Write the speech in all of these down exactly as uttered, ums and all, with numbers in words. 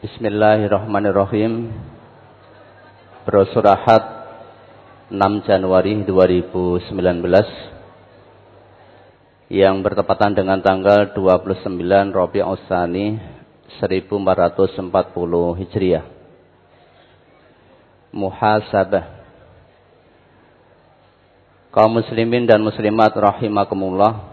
Bismillahirrahmanirrahim. Brosur Ahad enam Januari dua ribu sembilan belas yang bertepatan dengan tanggal dua puluh sembilan Rabiul Tsani seribu empat ratus empat puluh Hijriah. Muhasabah. Kaum muslimin dan muslimat rahimakumullah,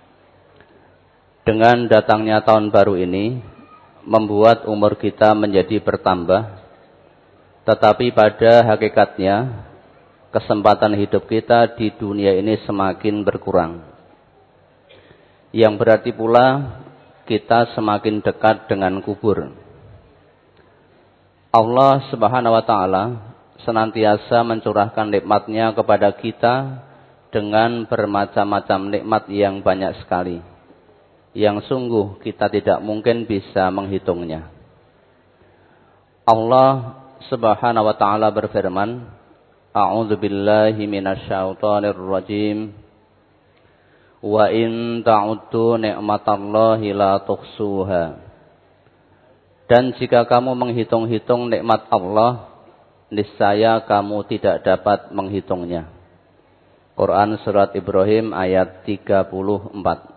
dengan datangnya tahun baru ini membuat umur kita menjadi bertambah, tetapi pada hakikatnya kesempatan hidup kita di dunia ini semakin berkurang. Yang berarti pula kita semakin dekat dengan kubur. Allah Subhanahu wa taala senantiasa mencurahkan nikmat-Nya kepada kita dengan bermacam-macam nikmat yang banyak sekali, yang sungguh kita tidak mungkin bisa menghitungnya. Allah Subhanahu wa taala berfirman, A'udzu billahi minasyaitonir rajim. Wa in ta'uddu ni'matallahi la tuhsuha. Dan jika kamu menghitung-hitung nikmat Allah, niscaya kamu tidak dapat menghitungnya. Quran surat Ibrahim ayat tiga puluh empat.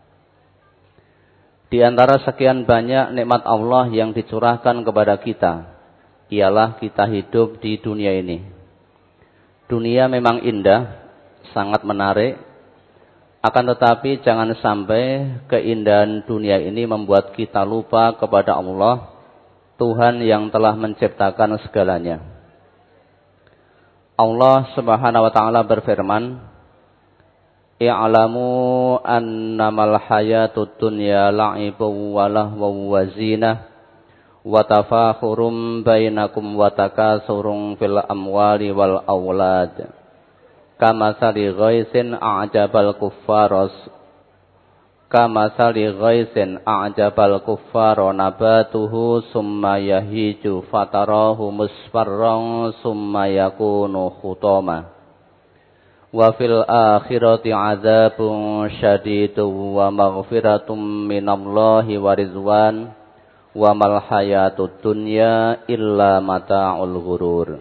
Di antara sekian banyak nikmat Allah yang dicurahkan kepada kita, ialah kita hidup di dunia ini. Dunia memang indah, sangat menarik, akan tetapi jangan sampai keindahan dunia ini membuat kita lupa kepada Allah, Tuhan yang telah menciptakan segalanya. Allah Subhanahu wa taala berfirman, I'lamu annamal hayatud dunya la'ibun wa lahwun wa zinah wa tafakhurum bainakum wa takasurun fil amwali wal aulad kamatsali ghaisin a'jabal kuffaras kamatsali ghaisin a'jabal kuffara nabatuhu summa yahiju fatarahu musfarran summa yakunu khutama wa fil akhirati adzabun syadidun wa maghfiratum minallahi wa rizwan wa mal hayatud dunya illa mata'ul ghurur.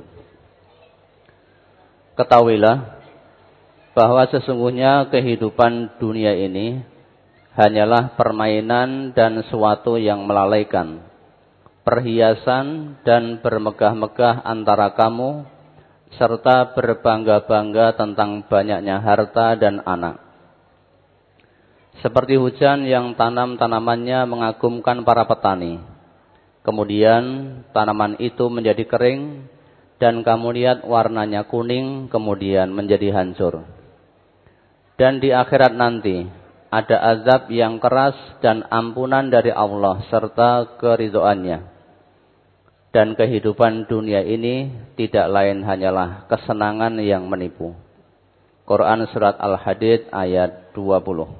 Ketahuilah bahwa sesungguhnya kehidupan dunia ini hanyalah permainan dan suatu yang melalaikan, perhiasan dan bermegah-megah antara kamu, serta berbangga-bangga tentang banyaknya harta dan anak. Seperti hujan yang tanam-tanamannya mengagumkan para petani. Kemudian tanaman itu menjadi kering dan kamu lihat warnanya kuning kemudian menjadi hancur. Dan di akhirat nanti ada azab yang keras dan ampunan dari Allah serta keridhoannya. Dan kehidupan dunia ini tidak lain hanyalah kesenangan yang menipu. Quran surat Al-Hadid ayat dua puluh.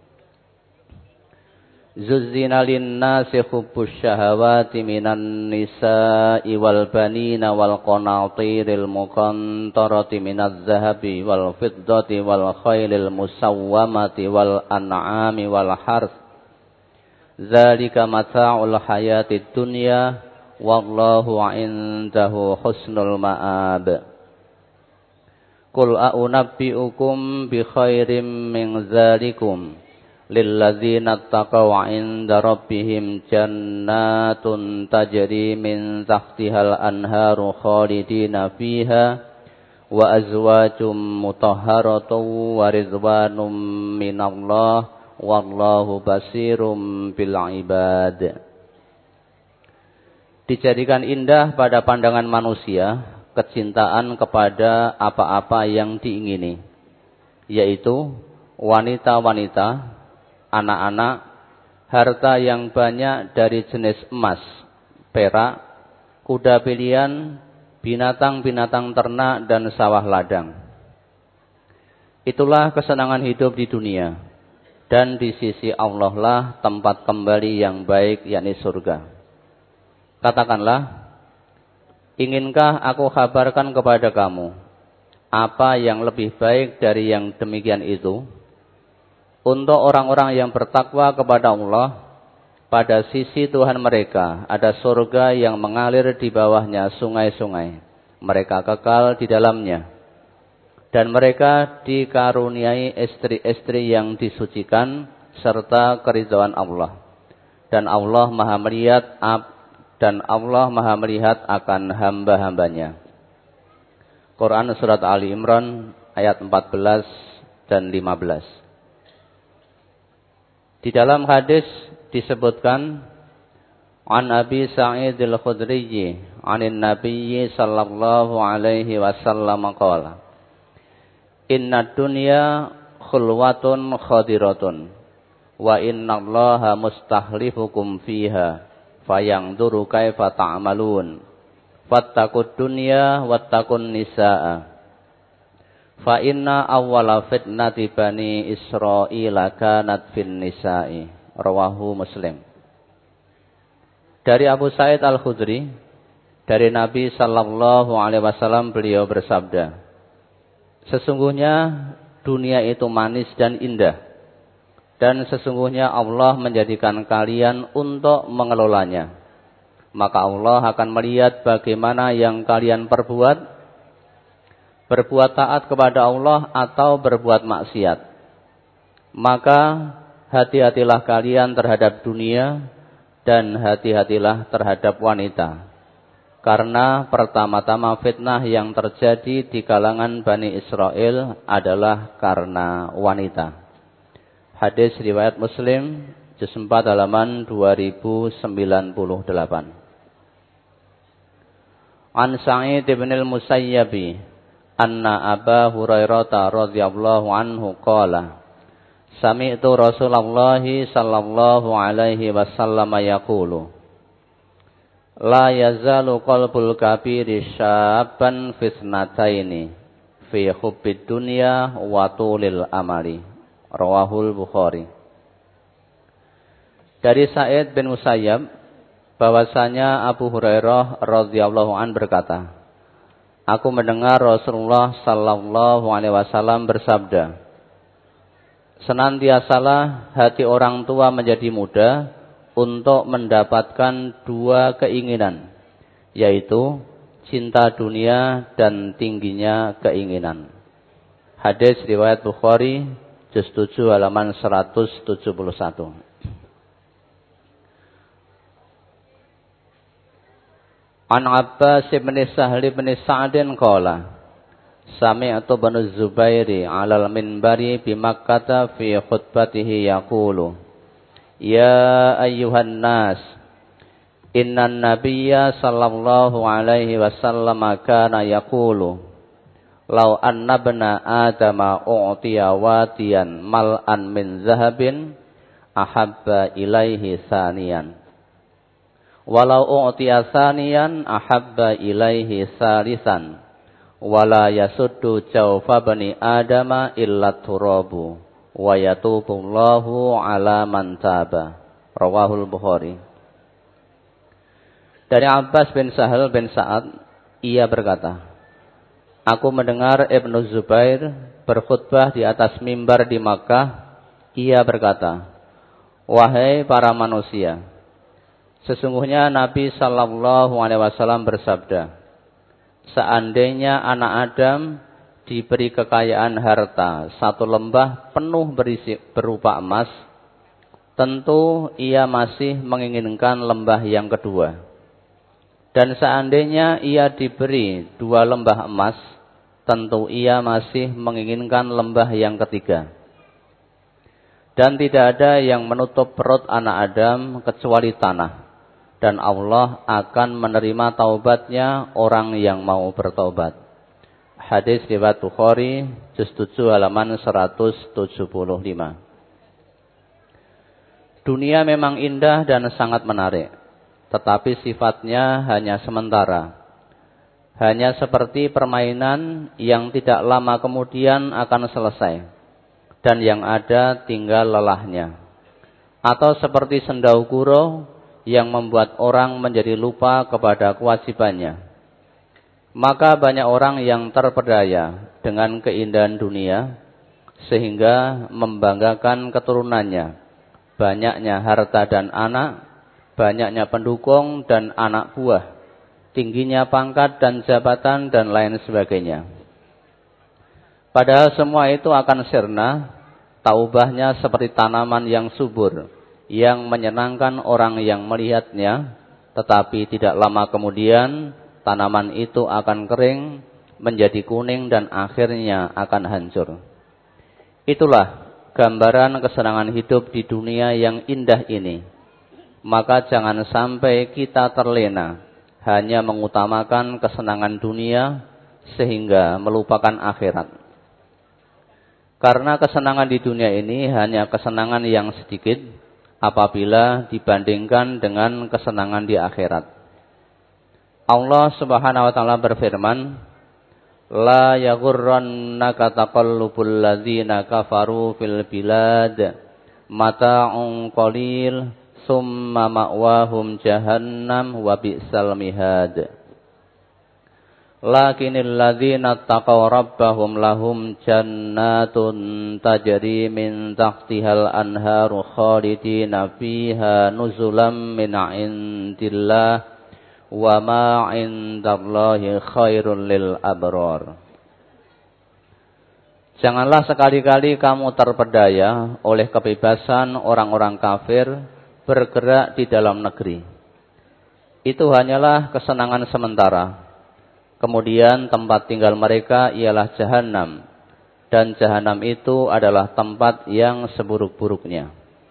Zuzzina lin-nasi hubbus syahawati minan nisa'i wal banina wal qanatiril muqantarati minaz zahabi wal fiddati wal khailil musawwamati wal an'ami wal harth. Dzalika mata'ul hayatid dunya wallahu 'indahu husnul ma'ab. Qul a'unabbi'ukum bi khairim min dzalikum lilladzina taqaw 'inda rabbihim jannatun tajri min tahtihal anharu khalidina fiha wa azwajum mutahharatun wa ridwanum minallah wallahu basirum bil ibad. Dijadikan indah pada pandangan manusia kecintaan kepada apa-apa yang diingini, yaitu wanita-wanita, anak-anak, harta yang banyak dari jenis emas, perak, kuda pilihan, binatang-binatang ternak dan sawah ladang. Itulah kesenangan hidup di dunia, dan di sisi Allah lah tempat kembali yang baik, yakni surga. Katakanlah, inginkah aku kabarkan kepada kamu apa yang lebih baik dari yang demikian itu? Untuk orang-orang yang bertakwa kepada Allah, pada sisi Tuhan mereka ada surga yang mengalir di bawahnya sungai-sungai. Mereka kekal di dalamnya. Dan mereka dikaruniai istri-istri yang disucikan serta keridhaan Allah. Dan Allah Maha melihat dan Allah Maha melihat akan hamba-hambanya. Quran surat Ali Imran ayat empat belas dan lima belas. Di dalam hadis disebutkan an Abi Sa'id al-Khudri 'anin Nabi sallallahu alaihi wasallam qala inna dunya khulwatun khadiratun wa innallaha mustahlifukum fiha fayanzuru kaifa ta'malun fattaqud dunya wattaqun nisaa fa inna awwala fitnati bani Israila kanat fin nisa'i. Rawahu Muslim. Dari Abu Sa'id Al-Khudri, dari Nabi sallallahu alaihi wasallam beliau bersabda, sesungguhnya dunia itu manis dan indah, dan sesungguhnya Allah menjadikan kalian untuk mengelolanya. Maka Allah akan melihat bagaimana yang kalian perbuat, berbuat taat kepada Allah atau berbuat maksiat. Maka hati-hatilah kalian terhadap dunia dan hati-hatilah terhadap wanita. Karena pertama-tama fitnah yang terjadi di kalangan Bani Israel adalah karena wanita. Hadis riwayat Muslim, juz empat halaman dua ribu sembilan puluh delapan. An Sa'id bin al-Musayyabi anna Aba Hurairah radhiyallahu anhu qala sami'tu Rasulullah sallallahu alaihi wasallam yaqulu la yazalu qalbul kabiri syabban fitnataini fi hubbid dunya wa tulil amali. Rawahul Bukhari. Dari Sa'id bin Musayyab bahwasanya Abu Hurairah radhiyallahu an berkata, aku mendengar Rasulullah sallallahu alaihi wasallam bersabda, senantiasalah hati orang tua menjadi muda untuk mendapatkan dua keinginan, yaitu cinta dunia dan tingginya keinginan. Hadis riwayat Bukhari, juz tujuh halaman seratus tujuh puluh satu. An Abbas bin Sahl bin Sa'din qala sami'tu Ibnu Zubairi 'alal minbari bi Makkah fi khutbatihi yaqulu ya ayyuhan nas innan nabiyya sallallahu alaihi wasallam kana yaqulu law anna ibna adama u'tiya watiyan mal'an min zahabin ahabba ilaihi saniyan walau u'tiya saniyan ahabba ilaihi salisan wala yasuddu jawfa bani adama illa turabu wa yatubullahu ala man taba. Rawahul Bukhari. Dari Abbas bin Sahal bin Sa'ad, ia berkata, aku mendengar Ibnu Zubair berkhutbah di atas mimbar di Makkah. Ia berkata, wahai para manusia, sesungguhnya Nabi sallallahu alaihi wasallam bersabda, seandainya anak Adam diberi kekayaan harta satu lembah penuh berisi berupa emas, tentu ia masih menginginkan lembah yang kedua. Dan seandainya ia diberi dua lembah emas, tentu ia masih menginginkan lembah yang ketiga. Dan tidak ada yang menutup perut anak Adam kecuali tanah. Dan Allah akan menerima taubatnya orang yang mau bertaubat. Hadis riwayat Bukhari, juz tujuh halaman seratus tujuh puluh lima. Dunia memang indah dan sangat menarik, tetapi sifatnya hanya sementara. Hanya seperti permainan yang tidak lama kemudian akan selesai, dan yang ada tinggal lelahnya. Atau seperti sendau gurau yang membuat orang menjadi lupa kepada kewajibannya. Maka banyak orang yang terpedaya dengan keindahan dunia sehingga membanggakan keturunannya banyaknya harta dan anak, banyaknya pendukung dan anak buah, tingginya pangkat dan jabatan dan lain sebagainya. Padahal semua itu akan sirna, taubahnya seperti tanaman yang subur, yang menyenangkan orang yang melihatnya, tetapi tidak lama kemudian tanaman itu akan kering, menjadi kuning dan akhirnya akan hancur. Itulah gambaran kesenangan hidup di dunia yang indah ini. Maka jangan sampai kita terlena hanya mengutamakan kesenangan dunia sehingga melupakan akhirat. Karena kesenangan di dunia ini hanya kesenangan yang sedikit apabila dibandingkan dengan kesenangan di akhirat. Allah Subhanahu wa taala berfirman, "La yaghurrannaka taqallubul ladzina kafaru fil bilad, mata'un qalil, summa ma'wahum jahannam wa bi'sal mihad." Lakinil ladzina taqaw rabbahum lahum jannatun tajri min tahtihal anharu khalidina fiha nuzulam min indillah wa ma indallahi khairul lil abrar. Janganlah sekali-kali kamu terpedaya oleh kebebasan orang-orang kafir bergerak di dalam negeri. Itu hanyalah kesenangan sementara. Kemudian tempat tinggal mereka ialah jahanam, dan jahanam itu adalah tempat yang seburuk-buruknya.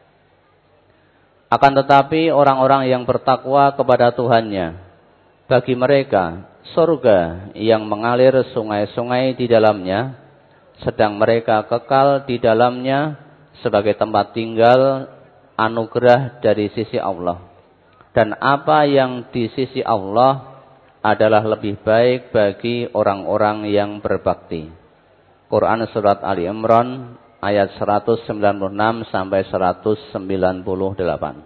Akan tetapi orang-orang yang bertakwa kepada Tuhannya, bagi mereka surga yang mengalir sungai-sungai di dalamnya, sedang mereka kekal di dalamnya sebagai tempat tinggal anugerah dari sisi Allah. Dan apa yang di sisi Allah adalah lebih baik bagi orang-orang yang berbakti. Quran Surat Ali Imran ayat seratus sembilan puluh enam sampai seratus sembilan puluh delapan.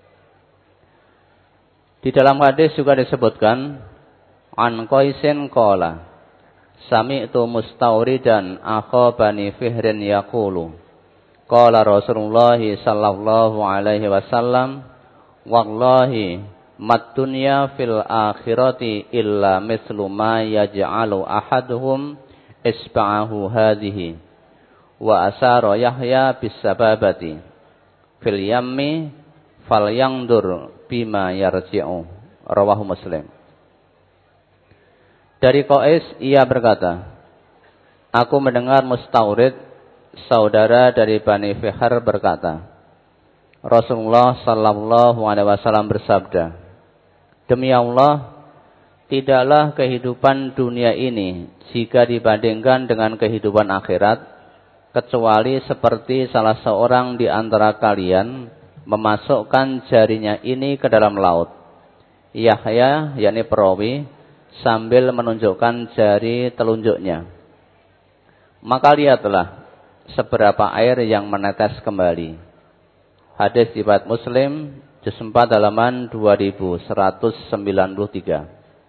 Di dalam hadis juga disebutkan, An Qaisin qala, Sami'tu mustawridan akha bani Fihrin yaqulu, qala Rasulullah sallallahu alaihi wasallam, wallahi mad dunya fil akhirati illa mislu ma yaj'alu ahaduhum isba'ahu hadhihi wa asara Yahya bis sababati fil yammi falyandur bima yarji'u. Rawahu Muslim. Dari Qais ia berkata, aku mendengar Mustawrid saudara dari Bani Fihr berkata, Rasulullah sallallahu alaihi wasallam bersabda, demi Allah, tidaklah kehidupan dunia ini jika dibandingkan dengan kehidupan akhirat, kecuali seperti salah seorang di antara kalian memasukkan jarinya ini ke dalam laut. Yahya, yakni perawi, sambil menunjukkan jari telunjuknya. Maka lihatlah seberapa air yang menetes kembali. Hadis riwayat Muslim, juz empat halaman dua ribu seratus sembilan puluh tiga.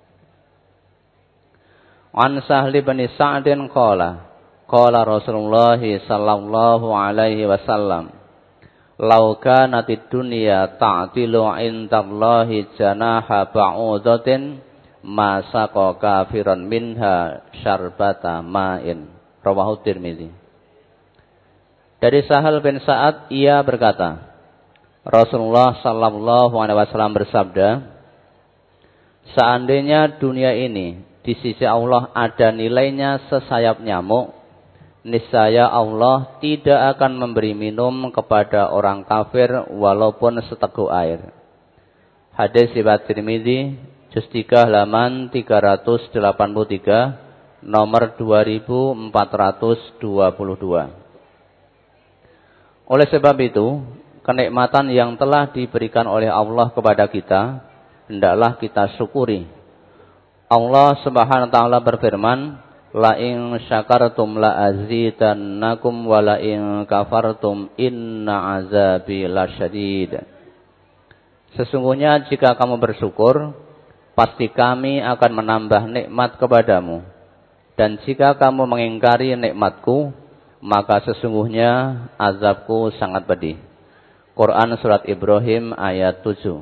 An Sahli bin Sa'din qala, qala Rasulullah sallallahu alaihi wasallam, "Lau kanatid dunya ta'tilu 'indallahi janaha ba'udatin, ma saqa kafiran minha syarbata ma'in." Rawahu Tirmidzi. Dari Sahal bin Sa'ad ia berkata, Rasulullah sallallahu alaihi wasallam bersabda, seandainya dunia ini di sisi Allah ada nilainya sesayap nyamuk, niscaya Allah tidak akan memberi minum kepada orang kafir walaupun seteguk air. Hadis riwayat Tirmidzi, juz tiga halaman tiga ratus delapan puluh tiga, nomor dua ribu empat ratus dua puluh dua. Oleh sebab itu, kenikmatan yang telah diberikan oleh Allah kepada kita, hendaklah kita syukuri. Allah Subhanahu wa taala berfirman, la in syakartum la azidannakum wa la in kafartum inna azabi lasyadid. Sesungguhnya jika kamu bersyukur, pasti kami akan menambah nikmat kepadamu. Dan jika kamu mengingkari nikmatku, maka sesungguhnya azabku sangat pedih. Quran surat Ibrahim ayat tujuh.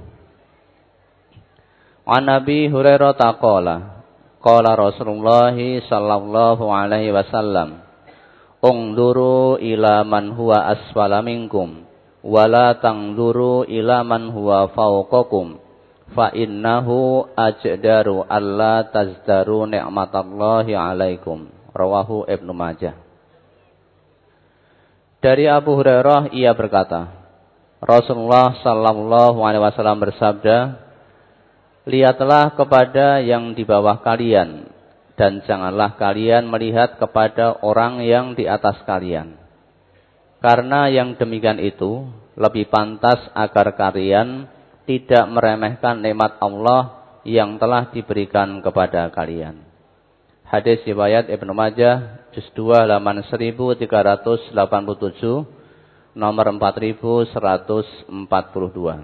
An Nabi Hurairah taqala qala Rasulullah sallallahu alaihi wasallam ungduru ila man huwa asfala minkum wala tangduru ila man huwa fawqakum fa innahu ajdaru alla tazdaru ni'matallahi alaikum. Rawahu Ibnu Majah. Dari Abu Hurairah ia berkata, Rasulullah sallallahu alaihi wasallam bersabda, lihatlah kepada yang di bawah kalian dan janganlah kalian melihat kepada orang yang di atas kalian. Karena yang demikian itu lebih pantas agar kalian tidak meremehkan nikmat Allah yang telah diberikan kepada kalian. Hadis riwayat Ibnu Majah, juz dua halaman seribu tiga ratus delapan puluh tujuh, nomor empat ribu seratus empat puluh dua.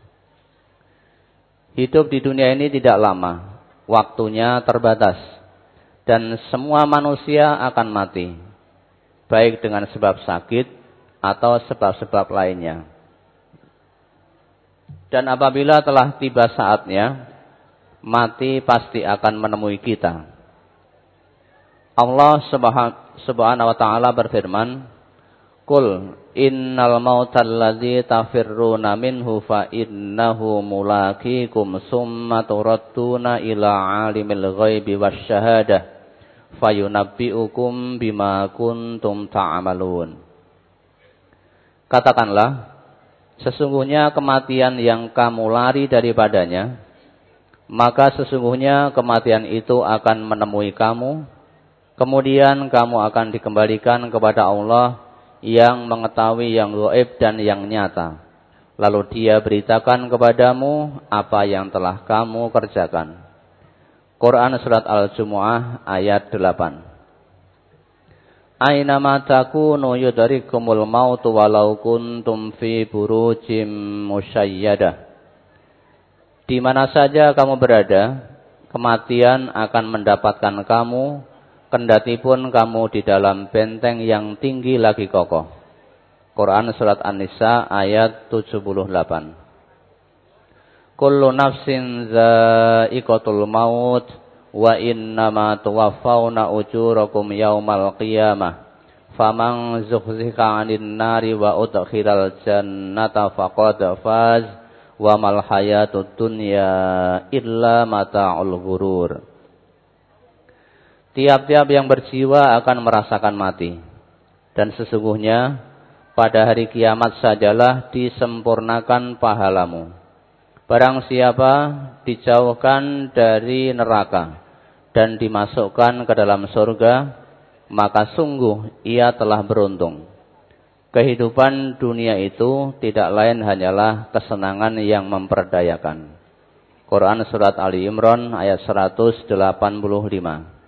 Hidup di dunia ini tidak lama, waktunya terbatas, dan semua manusia akan mati, baik dengan sebab sakit atau sebab-sebab lainnya. Dan apabila telah tiba saatnya, mati pasti akan menemui kita. Allah subhanahu wa ta'ala berfirman, Qul innal mautal ladzi tafirruna minhu fa innahu mulaqikum summa turadduna ila alimil ghaibi wasyahadah fayunabbi'ukum bima kuntum ta'malun. Katakanlah, sesungguhnya kematian yang kamu lari daripadanya, maka sesungguhnya kematian itu akan menemui kamu, kemudian kamu akan dikembalikan kepada Allah yang mengetahui yang gaib dan yang nyata. Lalu Dia beritakan kepadamu apa yang telah kamu kerjakan. Quran surat Al-Jumu'ah ayat delapan. Ainama takunu yudrikumul mautu walau kuntum fi burujim musyayyadah. Di mana saja kamu berada, kematian akan mendapatkan kamu, kendati pun kamu di dalam benteng yang tinggi lagi kokoh. Quran surat An-Nisa ayat tujuh puluh delapan. Kullu nafsin za'iqatul maut wa innama tuwaffawna ujurakum yaumal qiyamah. Faman zuhziha 'anil nari wa udkhilal jannata faqad faz wa mal hayatud dunya illa mata'ul ghurur. Tiap-tiap yang berjiwa akan merasakan mati. Dan sesungguhnya pada hari kiamat sajalah disempurnakan pahalamu. Barang siapa dijauhkan dari neraka dan dimasukkan ke dalam surga, maka sungguh ia telah beruntung. Kehidupan dunia itu tidak lain hanyalah kesenangan yang memperdayakan. Quran surat Ali Imran ayat seratus delapan puluh lima.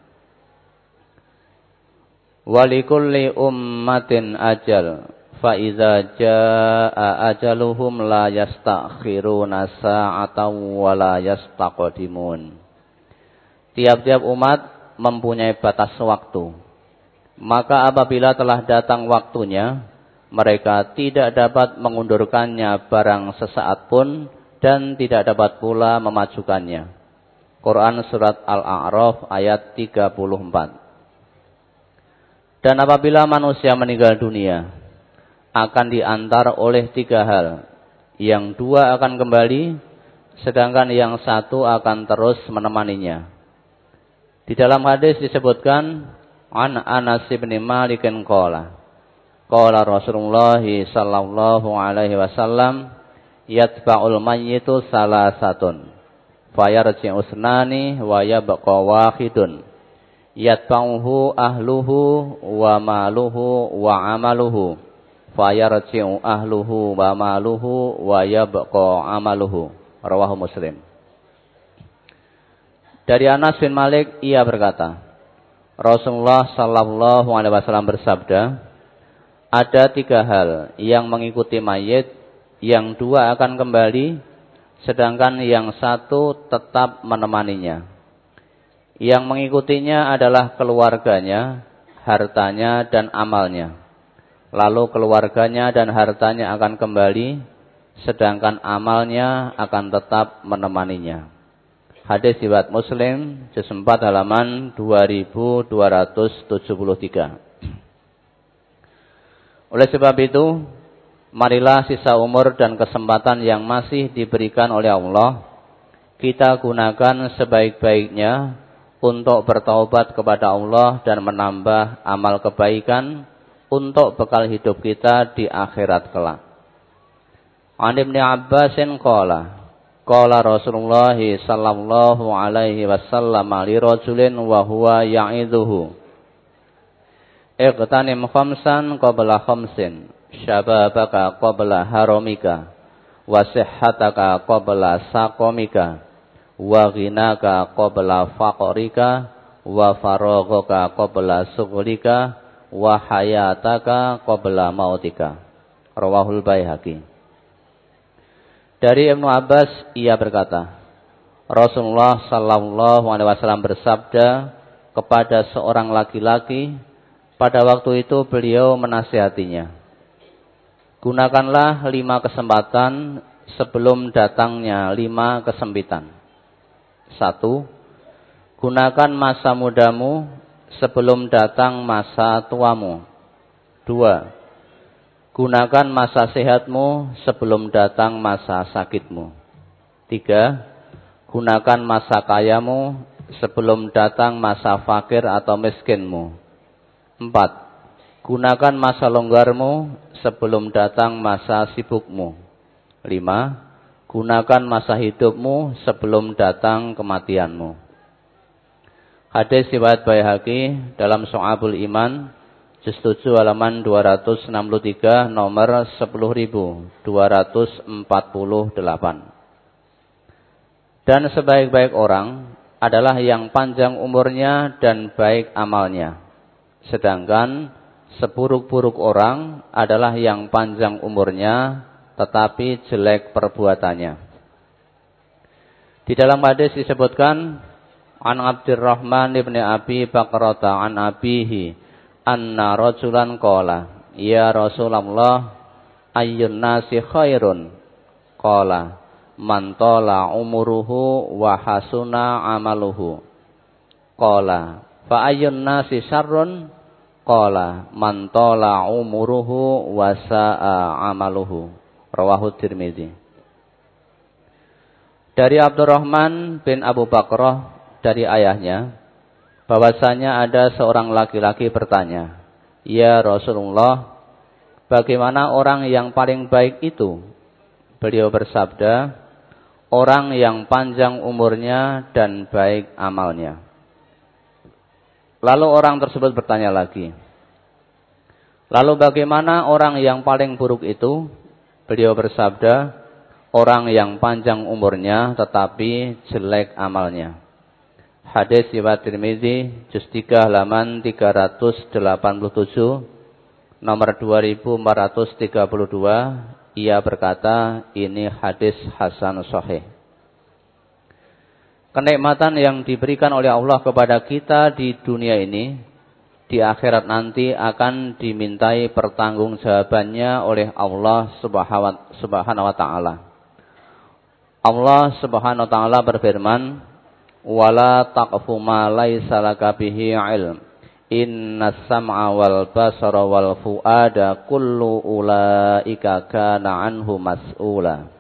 Walikulli ummatin ajal fa iza jaa ajaluhum la yastakhiruna sa'atan wa la yastaqdimun. Tiap-tiap umat mempunyai batas waktu. Maka apabila telah datang waktunya, mereka tidak dapat mengundurkannya barang sesaat pun dan tidak dapat pula memajukannya. Quran surat Al-A'raf ayat tiga puluh empat. Dan apabila manusia meninggal dunia, akan diantar oleh tiga hal. Yang dua akan kembali, sedangkan yang satu akan terus menemaninya. Di dalam hadis disebutkan, An Anas bin Malik qala, qala Rasulullah sallallahu alaihi wasallam, yatba'ul mayyitu salasatun, fayarji'u usnani wa yabqa wahidun. Yatba'uhu ahluhu wa maluhu wa amaluhu fayarji'u ahluhu wa maluhu wa yabqa amaluhu. Rawahu Muslim. Dari Anas bin Malik ia berkata, Rasulullah sallallahu alaihi wasallam bersabda, ada tiga hal yang mengikuti mayit, yang dua akan kembali, sedangkan yang satu tetap menemaninya. Yang mengikutinya adalah keluarganya, hartanya, dan amalnya. Lalu keluarganya dan hartanya akan kembali, sedangkan amalnya akan tetap menemaninya. Hadis riwayat Muslim, juz empat halaman dua ribu dua ratus tujuh puluh tiga. Oleh sebab itu, marilah sisa umur dan kesempatan yang masih diberikan oleh Allah kita gunakan sebaik-baiknya untuk bertaubat kepada Allah dan menambah amal kebaikan untuk bekal hidup kita di akhirat kelak. An Ibnu Abbasin qala qala Rasulullah sallallahu alaihi wasallam li rajulin wa huwa ya'idhuhu iqtanim khamsan qabla khamsin syababaka qabla haramika wa sihhataka qabla saqamika wa ghinaka qabla faqrika wa faraghaka qabla sughlika wa hayataka qabla mautika. Rawahul Baihaqi. Dari Ibnu Abbas ia berkata, Rasulullah sallallahu alaihi wasallam bersabda kepada seorang laki-laki, pada waktu itu beliau menasihatinya, gunakanlah lima kesempatan sebelum datangnya lima kesempitan. Satu, gunakan masa mudamu sebelum datang masa tuamu. Dua, gunakan masa sehatmu sebelum datang masa sakitmu. Tiga, gunakan masa kayamu sebelum datang masa fakir atau miskinmu. Empat, gunakan masa longgarmu sebelum datang masa sibukmu. Lima, gunakan masa hidupmu sebelum datang kematianmu. Hadis riwayat Baihaqi dalam Syu'abul Iman, juz tujuh halaman dua ratus enam puluh tiga, nomor sepuluh ribu dua ratus empat puluh delapan. Dan sebaik-baik orang adalah yang panjang umurnya dan baik amalnya. Sedangkan seburuk-buruk orang adalah yang panjang umurnya tetapi jelek perbuatannya. Di dalam hadis disebutkan, An Abdurrahman ibn Abi Bakrata an abihi anna rajulan qala ya Rasulullah ayyun nasi khairun qala man tala umuruhu wa hasuna amaluhu qala fa ayyun nasi syarrun qala man tala umuruhu wa sa'a amaluhu. Rawahu Tirmidzi. Dari Abdurrahman bin Abu Bakrah dari ayahnya bahwasanya ada seorang laki-laki bertanya, "Ya Rasulullah, bagaimana orang yang paling baik itu?" Beliau bersabda, "Orang yang panjang umurnya dan baik amalnya." Lalu orang tersebut bertanya lagi, "Lalu bagaimana orang yang paling buruk itu?" Beliau bersabda, "Orang yang panjang umurnya tetapi jelek amalnya." Hadis riwayat Tirmidzi, juz tiga halaman tiga ratus delapan puluh tujuh, nomor dua ribu empat ratus tiga puluh dua. Ia berkata, ini hadis hasan sahih. Kenikmatan yang diberikan oleh Allah kepada kita di dunia ini, di akhirat nanti akan dimintai pertanggungjawabannya oleh Allah Subhanahu wa taala. Allah Subhanahu wa taala berfirman, "Wala taqfu ma laisa laka bihi ilm. Innas sam'a wal basara wal fuada kullu ulaika kana anhu mas'ula."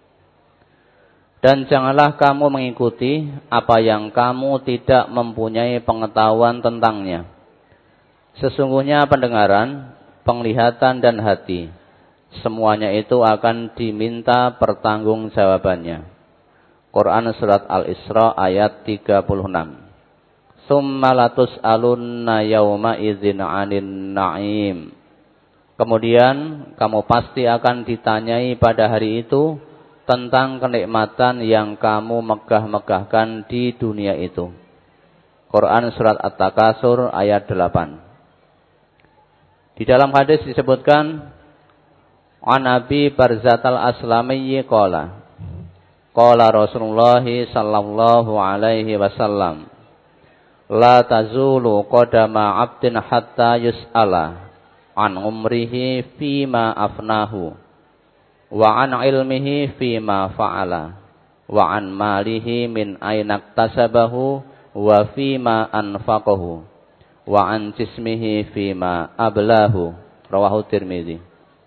Dan janganlah kamu mengikuti apa yang kamu tidak mempunyai pengetahuan tentangnya. Sesungguhnya pendengaran, penglihatan dan hati, semuanya itu akan diminta pertanggungjawabannya. Quran surat Al-Isra ayat tiga puluh enam. Tsumma latus'alunna yauma idzin 'anin na'im. Kemudian kamu pasti akan ditanyai pada hari itu tentang kenikmatan yang kamu megah-megahkan di dunia itu. Quran surat At-Takasur ayat delapan. Di dalam hadis disebutkan, An Abi Barzatal Aslamiyyi qala qala Rasulullah sallallahu alaihi wasallam, la tazulu qadama 'abdin hatta yus'ala an umrihi fima afnahu. wa an ilmihi fima fa'ala, wa an malihi min aina iktasabahu wa fima anfaqahu, wa an jismihi fima ablahu. Rawahu Tirmidzi.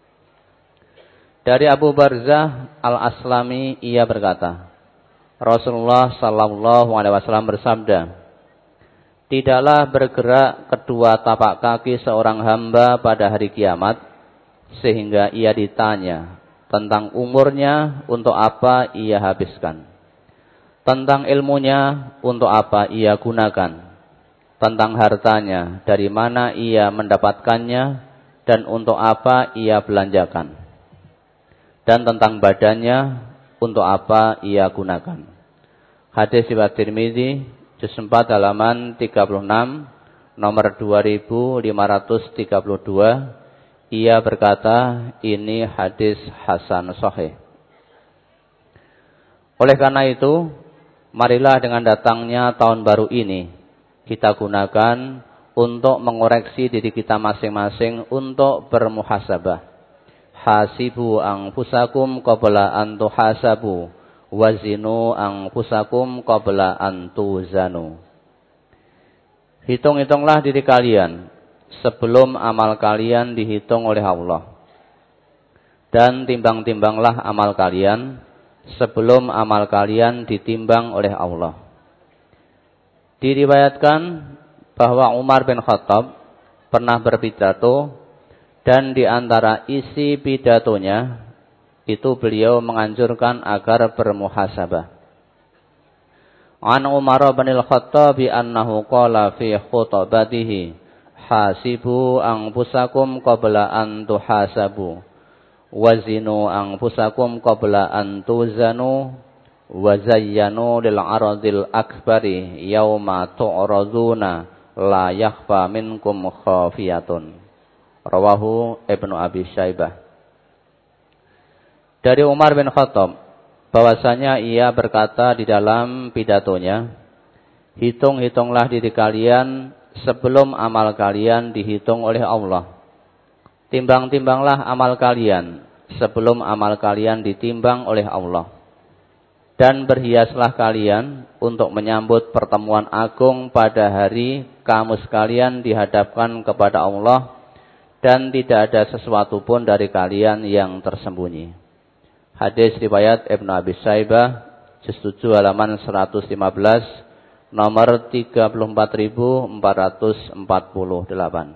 Dari Abu Barzah Al-Aslami ia berkata, Rasulullah sallallahu alaihi wasallam bersabda, tidaklah bergerak kedua tapak kaki seorang hamba pada hari kiamat sehingga ia ditanya tentang umurnya untuk apa ia habiskan, tentang ilmunya untuk apa ia gunakan, tentang hartanya dari mana ia mendapatkannya dan untuk apa ia belanjakan, dan tentang badannya untuk apa ia gunakan. Hadis riwayat Tirmidzi, juz empat halaman tiga puluh enam, nomor dua ribu lima ratus tiga puluh dua. Ia berkata, ini hadis hasan sahih. Oleh karena itu, marilah dengan datangnya tahun baru ini kita gunakan untuk mengoreksi diri kita masing-masing untuk bermuhasabah. Hasibu anfusakum qabla an tuhasabu, wazinu anfusakum qabla an tuzanu. Hitung-hitunglah diri kalian sebelum amal kalian dihitung oleh Allah, dan timbang-timbanglah amal kalian sebelum amal kalian ditimbang oleh Allah. Diriwayatkan bahwa Umar bin Khattab pernah berpidato, dan di antara isi pidatonya itu beliau menganjurkan agar bermuhasabah. An Umar bin Al-Khattab annahu qala fi khutbatihi, hasibu anfusakum qabla an tuhasabu, wazinu anfusakum qabla an tuzanu, wazayyanu lil aradil akbari yauma tu'raduna la yakhfa minkum khafiyatun. Rawahu Ibnu Abi Syaibah. Dari Umar bin Khattab bahwasanya ia berkata di dalam pidatonya, hitung-hitunglah diri kalian sebelum amal kalian dihitung oleh Allah. Timbang-timbanglah amal kalian sebelum amal kalian ditimbang oleh Allah. Dan berhiaslah kalian untuk menyambut pertemuan agung pada hari kamu sekalian dihadapkan kepada Allah, dan tidak ada sesuatu pun dari kalian yang tersembunyi. Hadis riwayat Ibnu Abi Syaibah, juz tujuh halaman seratus lima belas, nomor tiga puluh empat ribu empat ratus empat puluh delapan.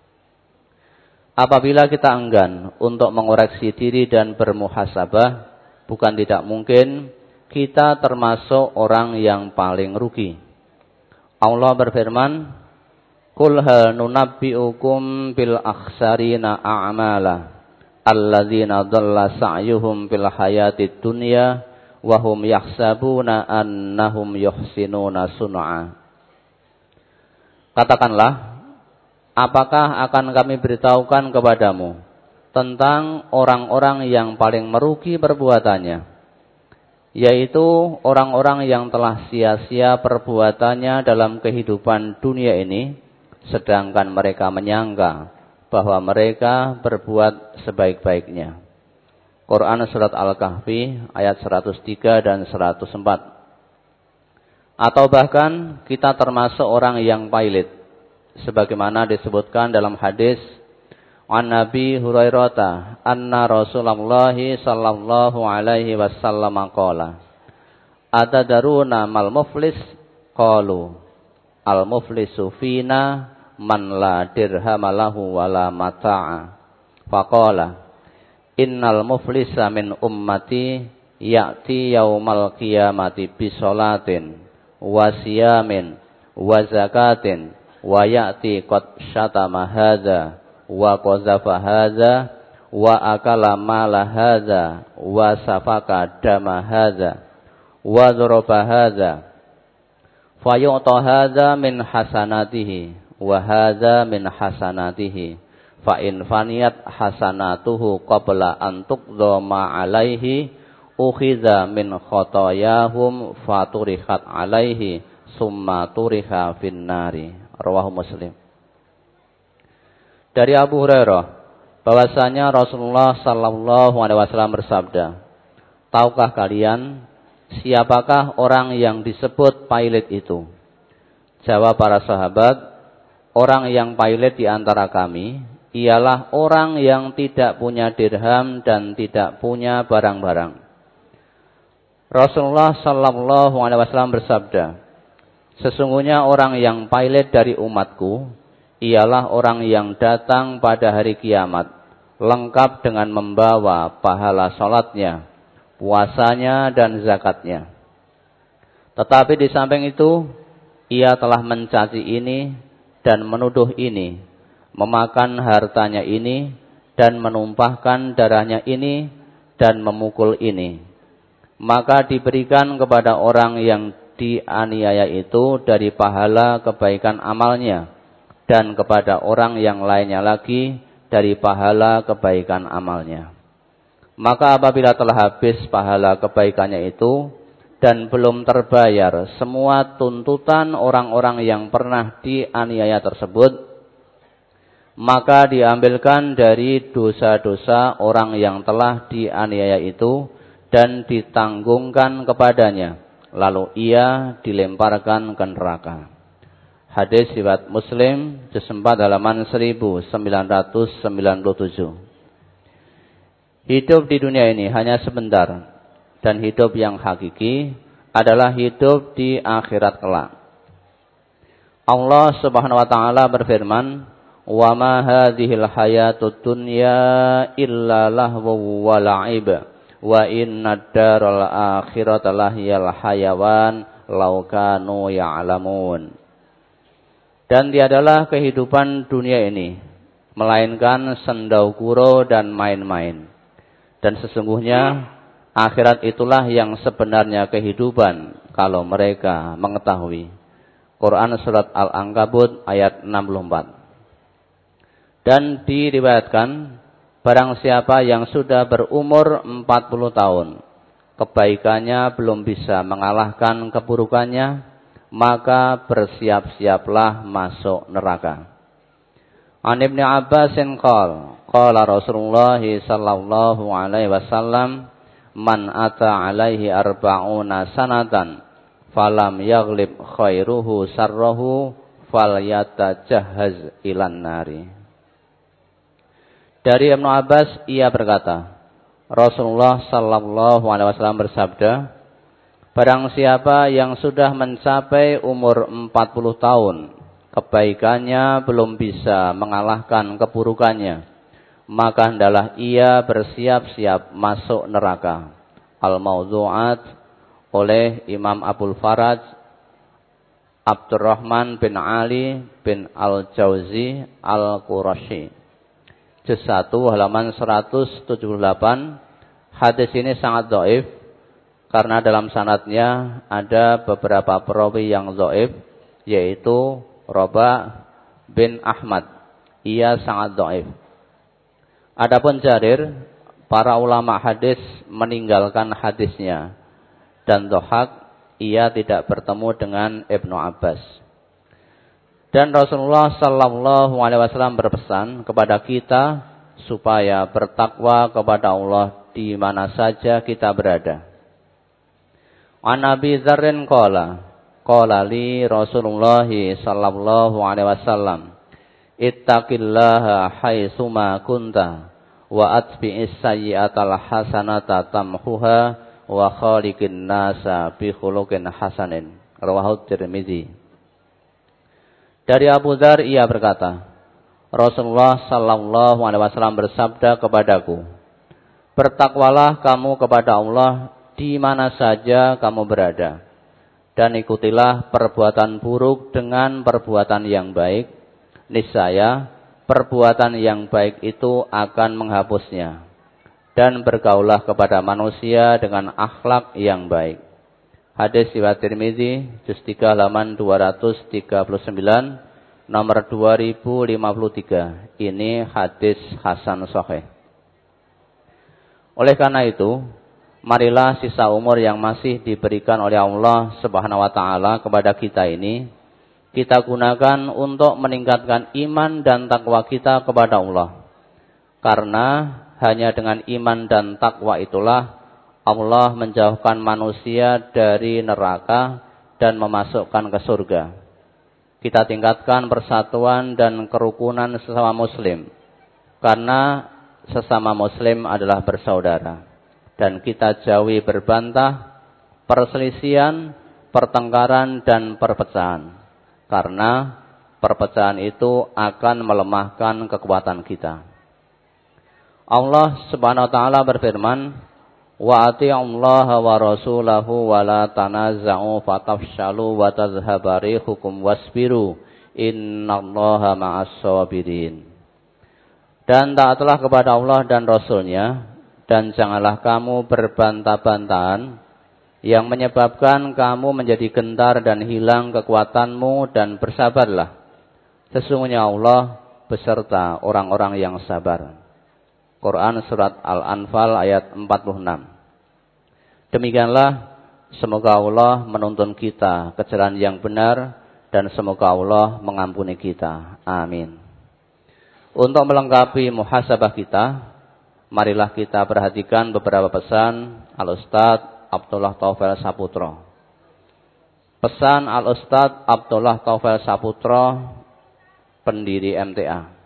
Apabila kita enggan untuk mengoreksi diri dan bermuhasabah, bukan tidak mungkin kita termasuk orang yang paling rugi. Allah berfirman, Qul hal nunabbi'ukum bil akhsarina a'mala alladzina dhalla sa'yuhum fil hayatid dunya wa hum yahsabuna annahum yuhsinuna sun'a. Katakanlah, apakah akan kami beritahukan kepadamu tentang orang-orang yang paling merugi perbuatannya, yaitu orang-orang yang telah sia-sia perbuatannya dalam kehidupan dunia ini, sedangkan mereka menyangka bahwa mereka berbuat sebaik-baiknya. Quran Surat Al-Kahfi ayat seratus tiga dan seratus empat. Atau bahkan kita termasuk orang yang pailit, sebagaimana disebutkan dalam hadis An Nabi Hurairah anna Rasulullah sallallahu alaihi wasallam qala, atadaruna mal muflis? Qalu al muflisu fina man la dirham lahu wala mata'a. Faqala innal muflisa min ummati ya'ti yaumal qiyamati bi sholatin wa siyamin wa zakatin wa ya'ti qad syatama hadza wa qazafa hadza wa akala mala hadza wa safaka dama hadza wa daraba hadza fayu'ta hadza min hasanatihi wa hadza min hasanatihi fa in faniyat hasanatuhu qabla an tuqdha ma alaihi ukhidha min khotoyahum faturihat alaihi summa turiha finnari. Rawahu Muslim. Dari Abu Hurairah bahwasanya Rasulullah sallallahu alaihi wasallam bersabda, "Tahukah kalian siapakah orang yang disebut pailit itu?" Jawab para sahabat, "Orang yang pailit di antara kami ialah orang yang tidak punya dirham dan tidak punya barang-barang." Rasulullah sallallahu alaihi wasallam bersabda, "Sesungguhnya orang yang pailit dari umatku ialah orang yang datang pada hari kiamat lengkap dengan membawa pahala salatnya, puasanya dan zakatnya. Tetapi di samping itu ia telah mencaci ini dan menuduh ini, memakan hartanya ini dan menumpahkan darahnya ini dan memukul ini. Maka diberikan kepada orang yang dianiaya itu dari pahala kebaikan amalnya, dan kepada orang yang lainnya lagi dari pahala kebaikan amalnya. Maka apabila telah habis pahala kebaikannya itu dan belum terbayar semua tuntutan orang-orang yang pernah dianiaya tersebut, maka diambilkan dari dosa-dosa orang yang telah dianiaya itu dan ditanggungkan kepadanya, lalu ia dilemparkan ke neraka." Hadis riwayat Muslim, juz empat halaman seribu sembilan ratus sembilan puluh tujuh. Hidup di dunia ini hanya sebentar, dan hidup yang hakiki adalah hidup di akhirat kelak. Allah Subhanahu wa taala berfirman, "Wa ma hadhil hayatud dunya illa lahwu wa la'ib. Wa inna daral akhirata lahiyal hayawan law kanu ya'lamun." Dan tiadalah kehidupan dunia ini melainkan sendau-gurau dan main-main. Dan sesungguhnya akhirat itulah yang sebenarnya kehidupan kalau mereka mengetahui. Quran surat Al-Ankabut ayat enam puluh empat. Dan diriwayatkan, barang siapa yang sudah berumur empat puluh tahun, kebaikannya belum bisa mengalahkan keburukannya, maka bersiap-siaplah masuk neraka. An Ibnu Abbasin qala, qala Rasulullah sallallahu alaihi wasallam, "Man ata alaihi arba'una sanatan, falam yaghlib khairuhu sarrahu, falyatajahhaz ilan nari." Dari Ibnu Abbas ia berkata, Rasulullah sallallahu alaihi wasallam bersabda, barang siapa yang sudah mencapai umur empat puluh tahun, kebaikannya belum bisa mengalahkan keburukannya, maka hendaklah ia bersiap-siap masuk neraka. Al-Mawdu'at oleh Imam Abul Faraj Abdurrahman bin Ali bin Al-Jauzi Al-Qurashi, juz satu halaman seratus tujuh puluh delapan. Hadis ini sangat dhaif karena dalam sanadnya ada beberapa perawi yang dhaif, yaitu Rabah bin Ahmad. Ia sangat dhaif. Adapun Jarir, para ulama hadis meninggalkan hadisnya, dan Dhahak ia tidak bertemu dengan Ibnu Abbas. Dan Rasulullah sallallahu alaihi wasallam berpesan kepada kita supaya bertakwa kepada Allah di mana saja kita berada. An Abi Dzarrin qala, qala li Rasulullah sallallahu alaihi wasallam, ittaqillaha haitsuma kunta wa atbi'is sayyi'atal hasanata tamhuha wa khaliqin nasa bi khuluqin hasanin. Rawahu Tirmizi. Dari Abu Dzar ia berkata, Rasulullah sallallahu alaihi wasallam bersabda kepadaku, bertakwalah kamu kepada Allah di mana saja kamu berada, dan ikutilah perbuatan buruk dengan perbuatan yang baik, niscaya perbuatan yang baik itu akan menghapusnya, dan bergaulah kepada manusia dengan akhlak yang baik. Hadis riwayat Tirmizi, juz tiga halaman dua ratus tiga puluh sembilan, nomor dua ribu lima puluh tiga. Ini hadis hasan sahih. Oleh karena itu, marilah sisa umur yang masih diberikan oleh Allah Subhanahu wa taala kepada kita ini kita gunakan untuk meningkatkan iman dan takwa kita kepada Allah. Karena hanya dengan iman dan takwa itulah Allah menjauhkan manusia dari neraka dan memasukkan ke surga. Kita tingkatkan persatuan dan kerukunan sesama muslim. Karena sesama muslim adalah bersaudara. Dan kita jauhi berbantah, perselisihan, pertengkaran, dan perpecahan. Karena perpecahan itu akan melemahkan kekuatan kita. Allah Subhanahu wa taala berfirman, "Wa ati'ullaha wa rasulahu wa la tanaza'u fatafshalu wa tadhhaba rihukum wasbiru innallaha ma'as sabirin." Dan taatlah kepada Allah dan Rasulnya, dan janganlah kamu berbantah-bantahan yang menyebabkan kamu menjadi gentar dan hilang kekuatanmu, dan bersabarlah. Sesungguhnya Allah beserta orang-orang yang sabar. Quran Surat Al-Anfal ayat empat puluh enam. Demikianlah, semoga Allah menuntun kita ke jalan yang benar, dan semoga Allah mengampuni kita. Amin. Untuk melengkapi muhasabah kita, marilah kita perhatikan beberapa pesan Al-Ustadz Abdullah Taufel Saputro. Pesan Al-Ustadz Abdullah Taufel Saputro, pendiri M T A.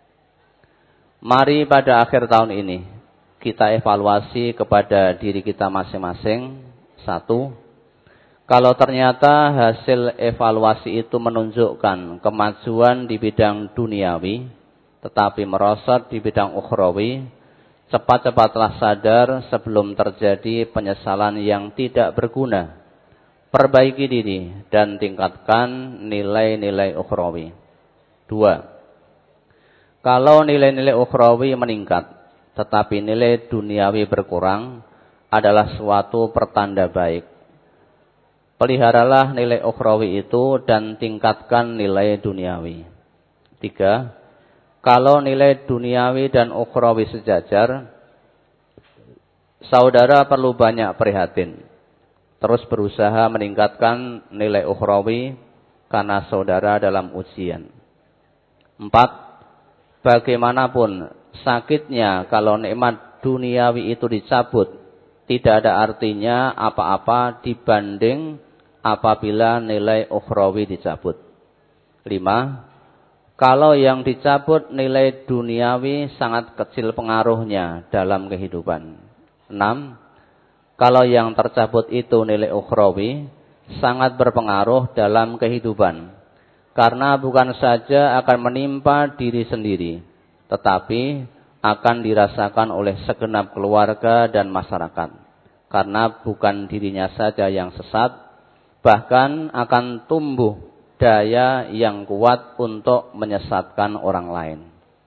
Mari pada akhir tahun ini kita evaluasi kepada diri kita masing-masing. Satu, kalau ternyata hasil evaluasi itu menunjukkan kemajuan di bidang duniawi, tetapi merosot di bidang ukhrawi, cepat-cepatlah sadar sebelum terjadi penyesalan yang tidak berguna. Perbaiki diri dan tingkatkan nilai-nilai ukhrawi. Dua, kalau nilai-nilai ukhrawi meningkat, tetapi nilai duniawi berkurang, adalah suatu pertanda baik. Peliharalah nilai ukhrawi itu dan tingkatkan nilai duniawi. Tiga, kalau nilai duniawi dan ukhrawi sejajar, saudara perlu banyak prihatin. Terus berusaha meningkatkan nilai ukhrawi karena saudara dalam ujian. Empat, bagaimanapun sakitnya kalau nikmat duniawi itu dicabut, tidak ada artinya apa-apa dibanding apabila nilai ukhrawi dicabut. Lima, kalau yang dicabut nilai duniawi sangat kecil pengaruhnya dalam kehidupan. Enam, kalau yang tercabut itu nilai ukhrawi sangat berpengaruh dalam kehidupan. Karena bukan saja akan menimpa diri sendiri, tetapi akan dirasakan oleh segenap keluarga dan masyarakat. Karena bukan dirinya saja yang sesat, bahkan akan tumbuh daya yang kuat untuk menyesatkan orang lain.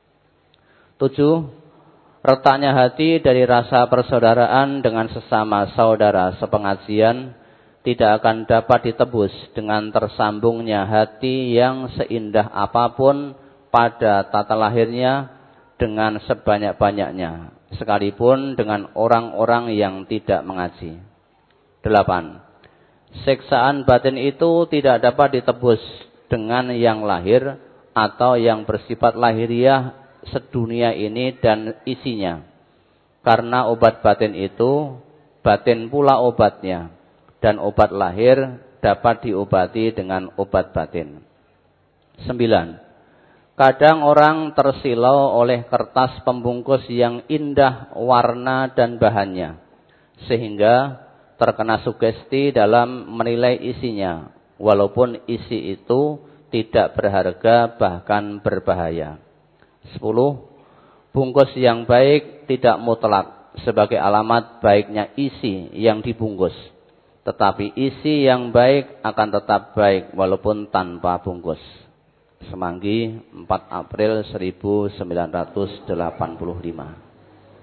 Tujuh, retaknya hati dari rasa persaudaraan dengan sesama saudara sepengajian tidak akan dapat ditebus dengan tersambungnya hati yang seindah apapun pada tata lahirnya dengan sebanyak-banyaknya, sekalipun dengan orang-orang yang tidak mengaji. Delapan, siksaan batin itu tidak dapat ditebus dengan yang lahir atau yang bersifat lahiriah sedunia ini dan isinya. Karena obat batin itu, batin pula obatnya. Dan obat lahir dapat diobati dengan obat batin. Sembilan, kadang orang tersilau oleh kertas pembungkus yang indah warna dan bahannya, sehingga terkena sugesti dalam menilai isinya, walaupun isi itu tidak berharga bahkan berbahaya. Sepuluh, bungkus yang baik tidak mutlak sebagai alamat baiknya isi yang dibungkus. Tetapi isi yang baik akan tetap baik walaupun tanpa bungkus. Semanggi, empat April seribu sembilan ratus delapan puluh lima.